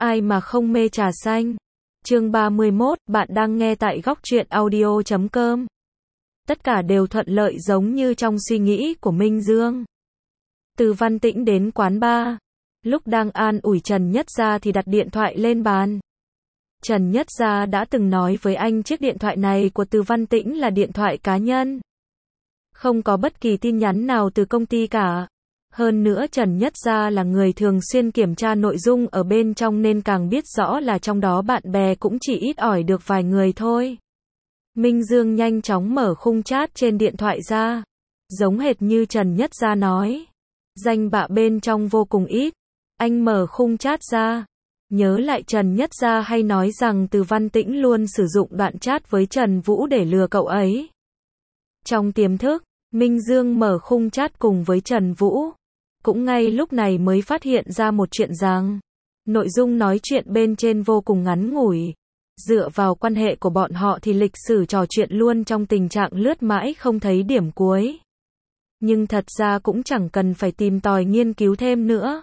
Ai mà không mê trà xanh. Chương 31, bạn đang nghe tại góc truyện audio.com. Tất cả đều thuận lợi giống như trong suy nghĩ của Minh Dương. Từ Văn Tĩnh đến quán bar. Lúc đang an ủi Trần Nhất Gia thì đặt điện thoại lên bàn. Trần Nhất Gia đã từng nói với anh chiếc điện thoại này của Từ Văn Tĩnh là điện thoại cá nhân. Không có bất kỳ tin nhắn nào từ công ty cả. Hơn nữa Trần Nhất Gia là người thường xuyên kiểm tra nội dung ở bên trong nên càng biết rõ là trong đó bạn bè cũng chỉ ít ỏi được vài người thôi. Minh Dương nhanh chóng mở khung chat trên điện thoại ra. Giống hệt như Trần Nhất Gia nói. Danh bạ bên trong vô cùng ít. Anh mở khung chat ra. Nhớ lại Trần Nhất Gia hay nói rằng Từ Văn Tĩnh luôn sử dụng đoạn chat với Trần Vũ để lừa cậu ấy. Trong tiềm thức, Minh Dương mở khung chat cùng với Trần Vũ. Cũng ngay lúc này mới phát hiện ra một chuyện rằng, nội dung nói chuyện bên trên vô cùng ngắn ngủi. Dựa vào quan hệ của bọn họ thì lịch sử trò chuyện luôn trong tình trạng lướt mãi không thấy điểm cuối. Nhưng thật ra cũng chẳng cần phải tìm tòi nghiên cứu thêm nữa.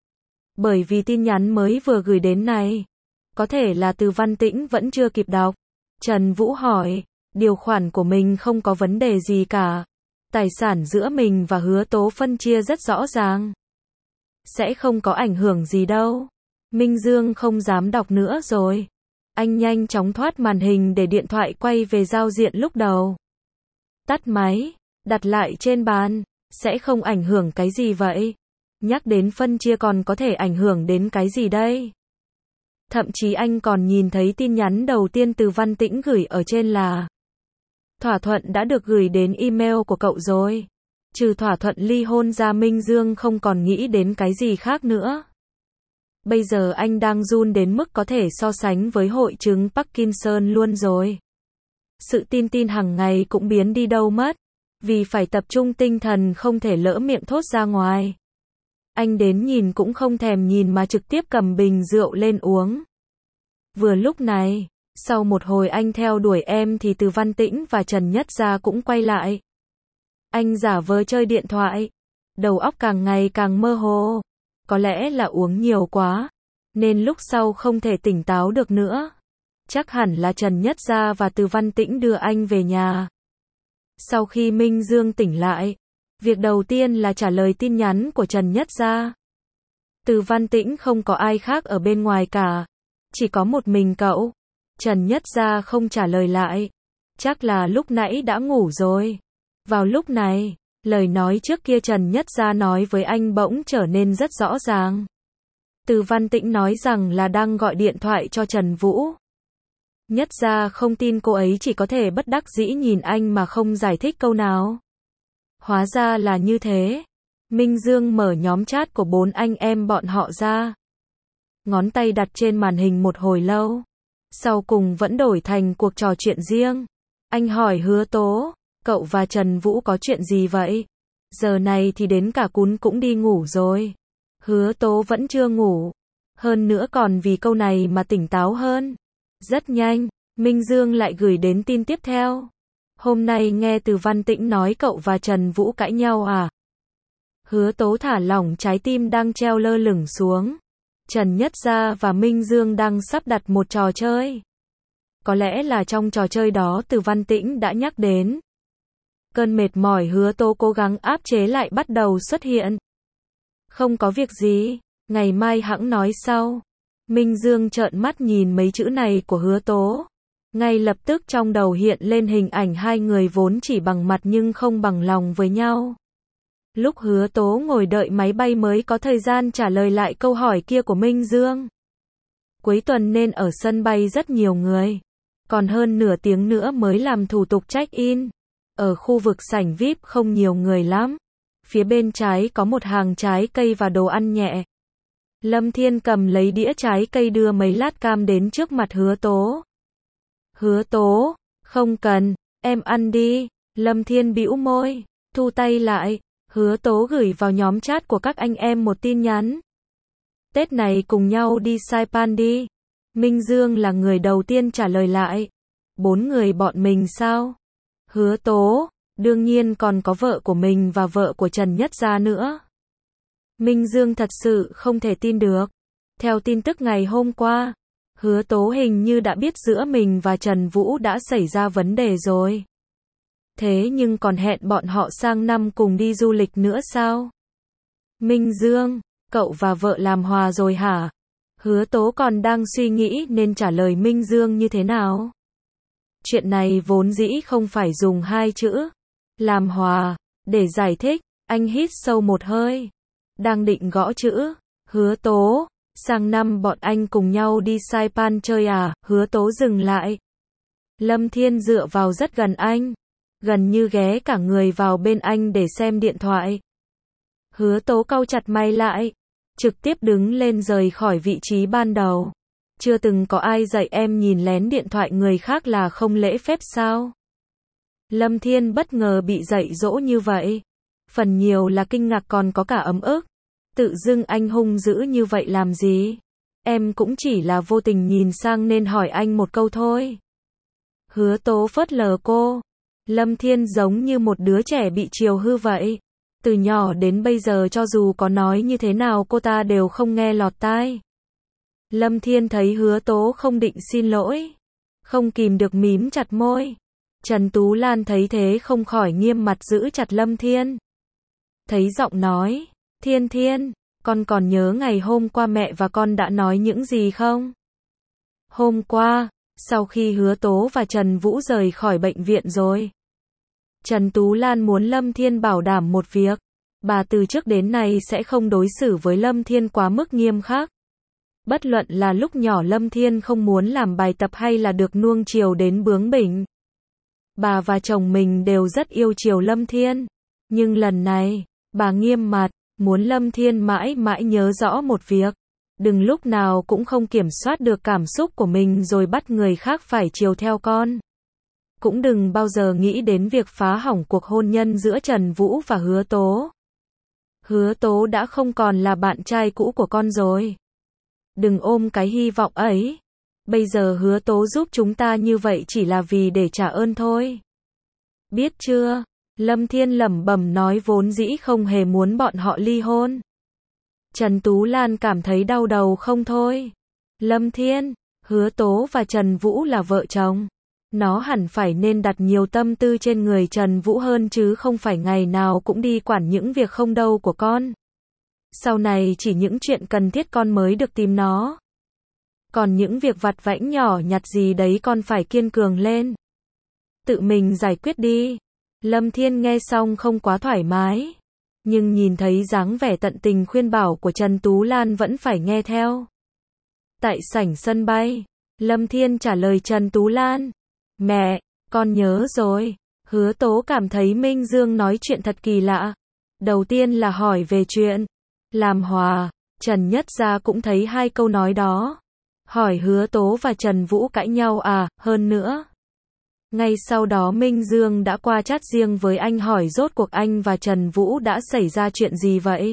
Bởi vì tin nhắn mới vừa gửi đến này, có thể là Từ Văn Tĩnh vẫn chưa kịp đọc. Trần Vũ hỏi, điều khoản của mình không có vấn đề gì cả. Tài sản giữa mình và Hứa Tố phân chia rất rõ ràng. Sẽ không có ảnh hưởng gì đâu. Minh Dương không dám đọc nữa rồi. Anh nhanh chóng thoát màn hình để điện thoại quay về giao diện lúc đầu. Tắt máy, đặt lại trên bàn. Sẽ không ảnh hưởng cái gì vậy? Nhắc đến phân chia còn có thể ảnh hưởng đến cái gì đây? Thậm chí anh còn nhìn thấy tin nhắn đầu tiên Từ Văn Tĩnh gửi ở trên là thỏa thuận đã được gửi đến email của cậu rồi. Trừ thỏa thuận ly hôn ra Minh Dương không còn nghĩ đến cái gì khác nữa. Bây giờ anh đang run đến mức có thể so sánh với hội chứng Parkinson luôn rồi. Sự tin hàng ngày cũng biến đi đâu mất. Vì phải tập trung tinh thần không thể lỡ miệng thốt ra ngoài. Anh đến nhìn cũng không thèm nhìn mà trực tiếp cầm bình rượu lên uống. Vừa lúc này, sau một hồi anh theo đuổi em thì Từ Văn Tĩnh và Trần Nhất Gia cũng quay lại. Anh giả vờ chơi điện thoại. Đầu óc càng ngày càng mơ hồ. Có lẽ là uống nhiều quá. Nên lúc sau không thể tỉnh táo được nữa. Chắc hẳn là Trần Nhất Gia và Từ Văn Tĩnh đưa anh về nhà. Sau khi Minh Dương tỉnh lại, việc đầu tiên là trả lời tin nhắn của Trần Nhất Gia. Từ Văn Tĩnh không có ai khác ở bên ngoài cả. Chỉ có một mình cậu. Trần Nhất Gia không trả lời lại. Chắc là lúc nãy đã ngủ rồi. Vào lúc này, lời nói trước kia Trần Nhất Gia nói với anh bỗng trở nên rất rõ ràng. Từ Văn Tĩnh nói rằng là đang gọi điện thoại cho Trần Vũ. Nhất Gia không tin cô ấy, chỉ có thể bất đắc dĩ nhìn anh mà không giải thích câu nào. Hóa ra là như thế. Minh Dương mở nhóm chat của 4 anh em bọn họ ra. Ngón tay đặt trên màn hình một hồi lâu. Sau cùng vẫn đổi thành cuộc trò chuyện riêng. Anh hỏi Hứa Tố, cậu và Trần Vũ có chuyện gì vậy? Giờ này thì đến cả Cún cũng đi ngủ rồi. Hứa Tố vẫn chưa ngủ. Hơn nữa còn vì câu này mà tỉnh táo hơn. Rất nhanh, Minh Dương lại gửi đến tin tiếp theo. Hôm nay nghe Từ Văn Tĩnh nói cậu và Trần Vũ cãi nhau à? Hứa Tố thả lỏng trái tim đang treo lơ lửng xuống. Trần Nhất Gia và Minh Dương đang sắp đặt một trò chơi. Có lẽ là trong trò chơi đó Từ Văn Tĩnh đã nhắc đến. Cơn mệt mỏi Hứa Tố cố gắng áp chế lại bắt đầu xuất hiện. Không có việc gì, ngày mai hẵng nói sau. Minh Dương trợn mắt nhìn mấy chữ này của Hứa Tố. Ngay lập tức trong đầu hiện lên hình ảnh hai người vốn chỉ bằng mặt nhưng không bằng lòng với nhau. Lúc Hứa Tố ngồi đợi máy bay mới có thời gian trả lời lại câu hỏi kia của Minh Dương. Cuối tuần nên ở sân bay rất nhiều người. Còn hơn nửa tiếng nữa mới làm thủ tục check-in. Ở khu vực sảnh VIP không nhiều người lắm. Phía bên trái có một hàng trái cây và đồ ăn nhẹ. Lâm Thiên cầm lấy đĩa trái cây đưa mấy lát cam đến trước mặt Hứa Tố. Hứa Tố, không cần, em ăn đi. Lâm Thiên bĩu môi, thu tay lại. Hứa Tố gửi vào nhóm chat của các anh em một tin nhắn. Tết này cùng nhau đi Saipan đi. Minh Dương là người đầu tiên trả lời lại. 4 người bọn mình sao? Hứa Tố, đương nhiên còn có vợ của mình và vợ của Trần Nhất Gia nữa. Minh Dương thật sự không thể tin được. Theo tin tức ngày hôm qua, Hứa Tố hình như đã biết giữa mình và Trần Vũ đã xảy ra vấn đề rồi. Thế nhưng còn hẹn bọn họ sang năm cùng đi du lịch nữa sao? Minh Dương, cậu và vợ làm hòa rồi hả? Hứa Tố còn đang suy nghĩ nên trả lời Minh Dương như thế nào. Chuyện này vốn dĩ không phải dùng hai chữ làm hòa để giải thích. Anh hít sâu một hơi, đang định gõ chữ. Hứa Tố, sang năm bọn anh cùng nhau đi Saipan chơi à? Hứa Tố dừng lại. Lâm Thiên dựa vào rất gần anh, gần như ghé cả người vào bên anh để xem điện thoại. Hứa Tố cau chặt mày lại, trực tiếp đứng lên rời khỏi vị trí ban đầu. Chưa từng có ai dạy em nhìn lén điện thoại người khác là không lễ phép sao? Lâm Thiên bất ngờ bị dạy dỗ như vậy. Phần nhiều là kinh ngạc còn có cả ấm ức. Tự dưng anh hung dữ như vậy làm gì? Em cũng chỉ là vô tình nhìn sang nên hỏi anh một câu thôi. Hứa Tố phớt lờ cô. Lâm Thiên giống như một đứa trẻ bị chiều hư vậy. Từ nhỏ đến bây giờ cho dù có nói như thế nào cô ta đều không nghe lọt tai. Lâm Thiên thấy Hứa Tố không định xin lỗi, không kìm được mím chặt môi. Trần Tú Lan thấy thế không khỏi nghiêm mặt giữ chặt Lâm Thiên. Thấy giọng nói, Thiên Thiên, con còn nhớ ngày hôm qua mẹ và con đã nói những gì không? Hôm qua, sau khi Hứa Tố và Trần Vũ rời khỏi bệnh viện rồi, Trần Tú Lan muốn Lâm Thiên bảo đảm một việc. Bà từ trước đến nay sẽ không đối xử với Lâm Thiên quá mức nghiêm khắc. Bất luận là lúc nhỏ Lâm Thiên không muốn làm bài tập hay là được nuông chiều đến bướng bỉnh. Bà và chồng mình đều rất yêu chiều Lâm Thiên. Nhưng lần này, bà nghiêm mặt, muốn Lâm Thiên mãi mãi nhớ rõ một việc. Đừng lúc nào cũng không kiểm soát được cảm xúc của mình rồi bắt người khác phải chiều theo con. Cũng đừng bao giờ nghĩ đến việc phá hỏng cuộc hôn nhân giữa Trần Vũ và Hứa Tố. Hứa Tố đã không còn là bạn trai cũ của con rồi. Đừng ôm cái hy vọng ấy. Bây giờ Hứa Tố giúp chúng ta như vậy chỉ là vì để trả ơn thôi. Biết chưa? Lâm Thiên lẩm bẩm nói vốn dĩ không hề muốn bọn họ ly hôn. Trần Tú Lan cảm thấy đau đầu không thôi. Lâm Thiên, Hứa Tố và Trần Vũ là vợ chồng. Nó hẳn phải nên đặt nhiều tâm tư trên người Trần Vũ hơn chứ không phải ngày nào cũng đi quản những việc không đâu của con. Sau này chỉ những chuyện cần thiết con mới được tìm nó. Còn những việc vặt vãnh nhỏ nhặt gì đấy con phải kiên cường lên. Tự mình giải quyết đi. Lâm Thiên nghe xong không quá thoải mái. Nhưng nhìn thấy dáng vẻ tận tình khuyên bảo của Trần Tú Lan vẫn phải nghe theo. Tại sảnh sân bay, Lâm Thiên trả lời Trần Tú Lan. Mẹ, con nhớ rồi. Hứa Tố cảm thấy Minh Dương nói chuyện thật kỳ lạ. Đầu tiên là hỏi về chuyện làm hòa. Trần Nhất Gia cũng thấy hai câu nói đó. Hỏi Hứa Tố và Trần Vũ cãi nhau à, hơn nữa. Ngay sau đó Minh Dương đã qua chat riêng với anh hỏi rốt cuộc anh và Trần Vũ đã xảy ra chuyện gì vậy.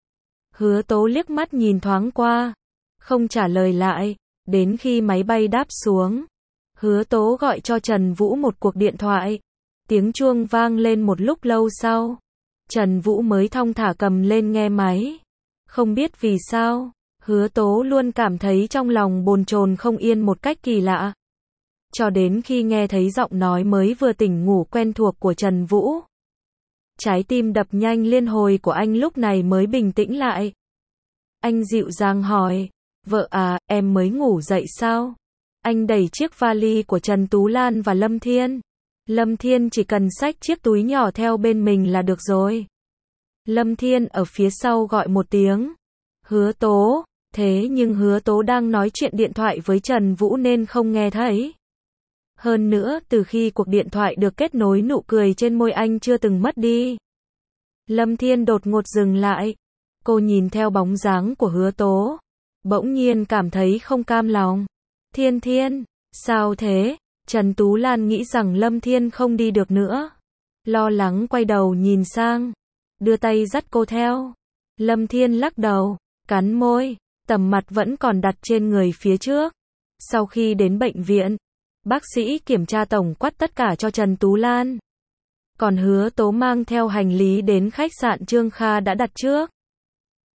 Hứa Tố liếc mắt nhìn thoáng qua, không trả lời lại. Đến khi máy bay đáp xuống, Hứa Tố gọi cho Trần Vũ một cuộc điện thoại. Tiếng chuông vang lên một lúc lâu sau. Trần Vũ mới thong thả cầm lên nghe máy. Không biết vì sao, Hứa Tố luôn cảm thấy trong lòng bồn chồn không yên một cách kỳ lạ. Cho đến khi nghe thấy giọng nói mới vừa tỉnh ngủ quen thuộc của Trần Vũ. Trái tim đập nhanh liên hồi của anh lúc này mới bình tĩnh lại. Anh dịu dàng hỏi, vợ à, em mới ngủ dậy sao? Anh đẩy chiếc vali của Trần Tú Lan và Lâm Thiên. Lâm Thiên chỉ cần xách chiếc túi nhỏ theo bên mình là được rồi. Lâm Thiên ở phía sau gọi một tiếng. Hứa Tố, thế nhưng Hứa Tố đang nói chuyện điện thoại với Trần Vũ nên không nghe thấy. Hơn nữa, từ khi cuộc điện thoại được kết nối nụ cười trên môi anh chưa từng mất đi. Lâm Thiên đột ngột dừng lại. Cô nhìn theo bóng dáng của Hứa Tố. Bỗng nhiên cảm thấy không cam lòng. Thiên Thiên, sao thế? Trần Tú Lan nghĩ rằng Lâm Thiên không đi được nữa. Lo lắng quay đầu nhìn sang. Đưa tay dắt cô theo. Lâm Thiên lắc đầu, cắn môi. Tầm mặt vẫn còn đặt trên người phía trước. Sau khi đến bệnh viện, bác sĩ kiểm tra tổng quát tất cả cho Trần Tú Lan. Còn Hứa Tố mang theo hành lý đến khách sạn Trương Kha đã đặt trước.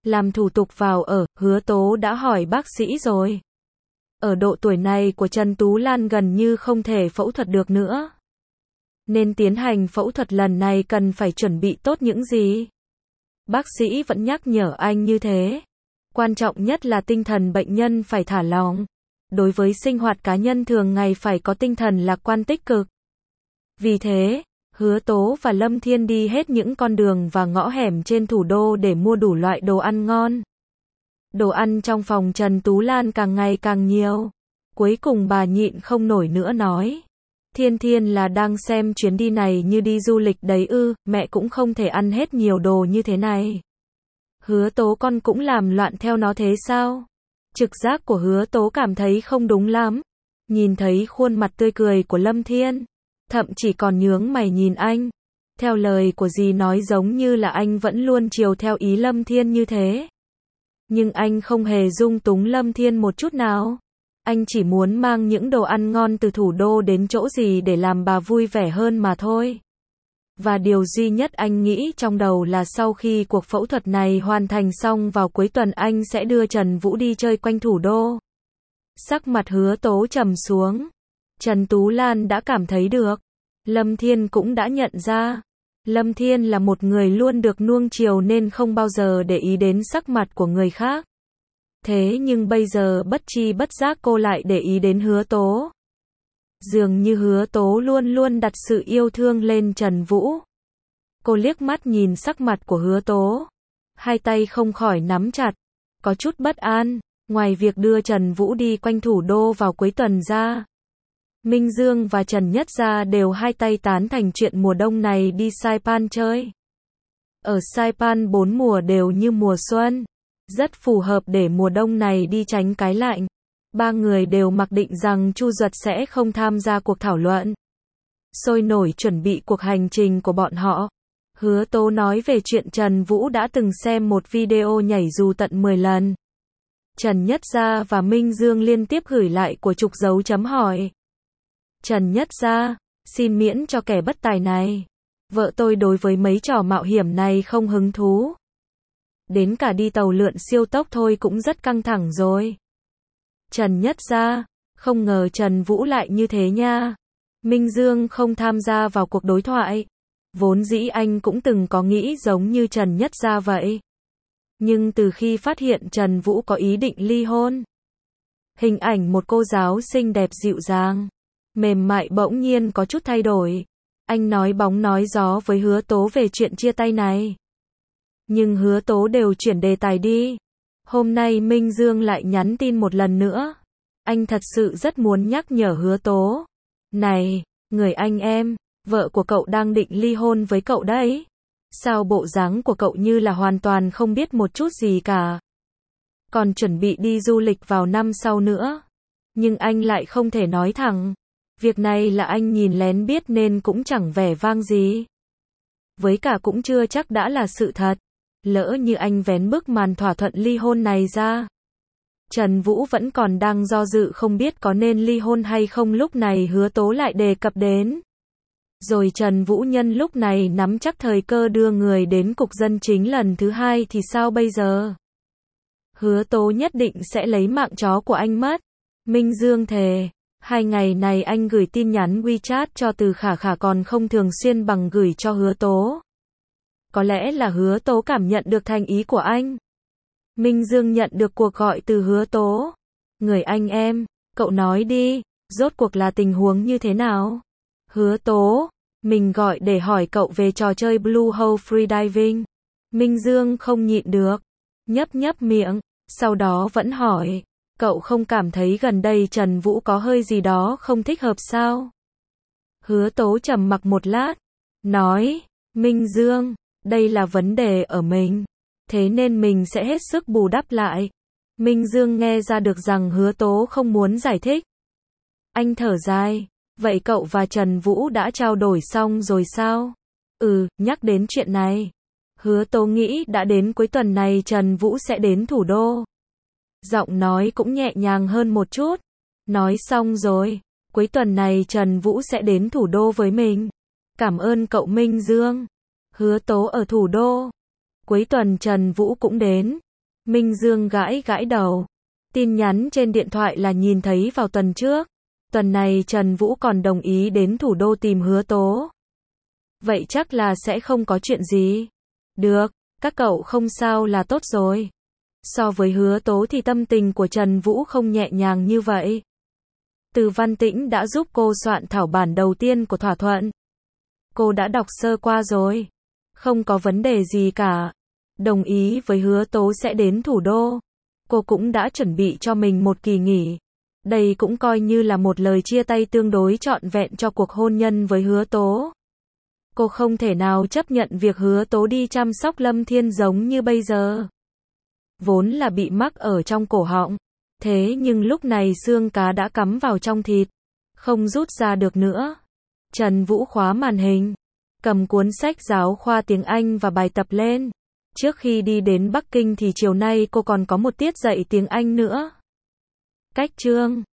Làm thủ tục vào ở, Hứa Tố đã hỏi bác sĩ rồi. Ở độ tuổi này của Trần Tú Lan gần như không thể phẫu thuật được nữa. Nên tiến hành phẫu thuật lần này cần phải chuẩn bị tốt những gì? Bác sĩ vẫn nhắc nhở anh như thế. Quan trọng nhất là tinh thần bệnh nhân phải thả lỏng. Đối với sinh hoạt cá nhân thường ngày phải có tinh thần lạc quan tích cực. Vì thế, Hứa Tố và Lâm Thiên đi hết những con đường và ngõ hẻm trên thủ đô để mua đủ loại đồ ăn ngon. Đồ ăn trong phòng Trần Tú Lan càng ngày càng nhiều. Cuối cùng bà nhịn không nổi nữa nói. Thiên Thiên là đang xem chuyến đi này như đi du lịch đấy ư, mẹ cũng không thể ăn hết nhiều đồ như thế này. Hứa Tố con cũng làm loạn theo nó thế sao? Trực giác của Hứa Tố cảm thấy không đúng lắm. Nhìn thấy khuôn mặt tươi cười của Lâm Thiên, thậm chí còn nhướng mày nhìn anh. Theo lời của dì nói giống như là anh vẫn luôn chiều theo ý Lâm Thiên như thế. Nhưng anh không hề dung túng Lâm Thiên một chút nào. Anh chỉ muốn mang những đồ ăn ngon từ thủ đô đến chỗ gì để làm bà vui vẻ hơn mà thôi. Và điều duy nhất anh nghĩ trong đầu là sau khi cuộc phẫu thuật này hoàn thành xong vào cuối tuần anh sẽ đưa Trần Vũ đi chơi quanh thủ đô. Sắc mặt Hứa Tố trầm xuống. Trần Tú Lan đã cảm thấy được. Lâm Thiên cũng đã nhận ra. Lâm Thiên là một người luôn được nuông chiều nên không bao giờ để ý đến sắc mặt của người khác. Thế nhưng bây giờ bất chi bất giác cô lại để ý đến Hứa Tố. Dường như Hứa Tố luôn luôn đặt sự yêu thương lên Trần Vũ. Cô liếc mắt nhìn sắc mặt của Hứa Tố. Hai tay không khỏi nắm chặt. Có chút bất an. Ngoài việc đưa Trần Vũ đi quanh thủ đô vào cuối tuần ra, Minh Dương và Trần Nhất Gia đều hai tay tán thành chuyện mùa đông này đi Saipan chơi. Ở Saipan 4 mùa đều như mùa xuân. Rất phù hợp để mùa đông này đi tránh cái lạnh. Ba người đều mặc định rằng Chu Duật sẽ không tham gia cuộc thảo luận. Sôi nổi chuẩn bị cuộc hành trình của bọn họ. Hứa Tố nói về chuyện Trần Vũ đã từng xem một video nhảy dù tận 10 lần. Trần Nhất Gia và Minh Dương liên tiếp gửi lại của trục dấu chấm hỏi. Trần Nhất Gia, xin miễn cho kẻ bất tài này. Vợ tôi đối với mấy trò mạo hiểm này không hứng thú. Đến cả đi tàu lượn siêu tốc thôi cũng rất căng thẳng rồi. Trần Nhất Gia, không ngờ Trần Vũ lại như thế nha. Minh Dương không tham gia vào cuộc đối thoại. Vốn dĩ anh cũng từng có nghĩ giống như Trần Nhất Gia vậy. Nhưng từ khi phát hiện Trần Vũ có ý định ly hôn, hình ảnh một cô giáo xinh đẹp dịu dàng, mềm mại bỗng nhiên có chút thay đổi. Anh nói bóng nói gió với Hứa Tố về chuyện chia tay này. Nhưng Hứa Tố đều chuyển đề tài đi. Hôm nay Minh Dương lại nhắn tin một lần nữa. Anh thật sự rất muốn nhắc nhở Hứa Tố. Này, người anh em, vợ của cậu đang định ly hôn với cậu đấy. Sao bộ dáng của cậu như là hoàn toàn không biết một chút gì cả. Còn chuẩn bị đi du lịch vào năm sau nữa. Nhưng anh lại không thể nói thẳng. Việc này là anh nhìn lén biết nên cũng chẳng vẻ vang gì. Với cả cũng chưa chắc đã là sự thật. Lỡ như anh vén bức màn thỏa thuận ly hôn này ra. Trần Vũ vẫn còn đang do dự không biết có nên ly hôn hay không, lúc này Hứa Tố lại đề cập đến. Rồi Trần Vũ nhân lúc này nắm chắc thời cơ đưa người đến cục dân chính lần thứ 2 thì sao bây giờ? Hứa Tố nhất định sẽ lấy mạng chó của anh mất. Minh Dương thề. 2 ngày này anh gửi tin nhắn WeChat cho Từ Khả Khả còn không thường xuyên bằng gửi cho Hứa Tố. Có lẽ là Hứa Tố cảm nhận được thành ý của anh. Minh Dương nhận được cuộc gọi từ Hứa Tố. Người anh em, cậu nói đi, rốt cuộc là tình huống như thế nào? Hứa Tố, mình gọi để hỏi cậu về trò chơi Blue Hole Freediving. Minh Dương không nhịn được, nhấp miệng, sau đó vẫn hỏi, cậu không cảm thấy gần đây Trần Vũ có hơi gì đó không thích hợp sao? Hứa Tố trầm mặc một lát, nói, Minh Dương, đây là vấn đề ở mình, thế nên mình sẽ hết sức bù đắp lại. Minh Dương nghe ra được rằng Hứa Tố không muốn giải thích. Anh thở dài, vậy cậu và Trần Vũ đã trao đổi xong rồi sao? Nhắc đến chuyện này. Hứa Tố nghĩ đã đến cuối tuần này Trần Vũ sẽ đến thủ đô. Giọng nói cũng nhẹ nhàng hơn một chút. Nói xong rồi, cuối tuần này Trần Vũ sẽ đến thủ đô với mình. Cảm ơn cậu Minh Dương. Hứa Tố ở thủ đô. Cuối tuần Trần Vũ cũng đến. Minh Dương gãi gãi đầu. Tin nhắn trên điện thoại là nhìn thấy vào tuần trước. Tuần này Trần Vũ còn đồng ý đến thủ đô tìm Hứa Tố. Vậy chắc là sẽ không có chuyện gì. Được, các cậu không sao là tốt rồi. So với Hứa Tố thì tâm tình của Trần Vũ không nhẹ nhàng như vậy. Từ Văn Tĩnh đã giúp cô soạn thảo bản đầu tiên của thỏa thuận. Cô đã đọc sơ qua rồi. Không có vấn đề gì cả. Đồng ý với Hứa Tố sẽ đến thủ đô. Cô cũng đã chuẩn bị cho mình một kỳ nghỉ. Đây cũng coi như là một lời chia tay tương đối trọn vẹn cho cuộc hôn nhân với Hứa Tố. Cô không thể nào chấp nhận việc Hứa Tố đi chăm sóc Lâm Thiên giống như bây giờ. Vốn là bị mắc ở trong cổ họng. Thế nhưng lúc này xương cá đã cắm vào trong thịt. Không rút ra được nữa. Trần Vũ khóa màn hình. Cầm cuốn sách giáo khoa tiếng Anh và bài tập lên. Trước khi đi đến Bắc Kinh thì chiều nay cô còn có một tiết dạy tiếng Anh nữa. Cách chương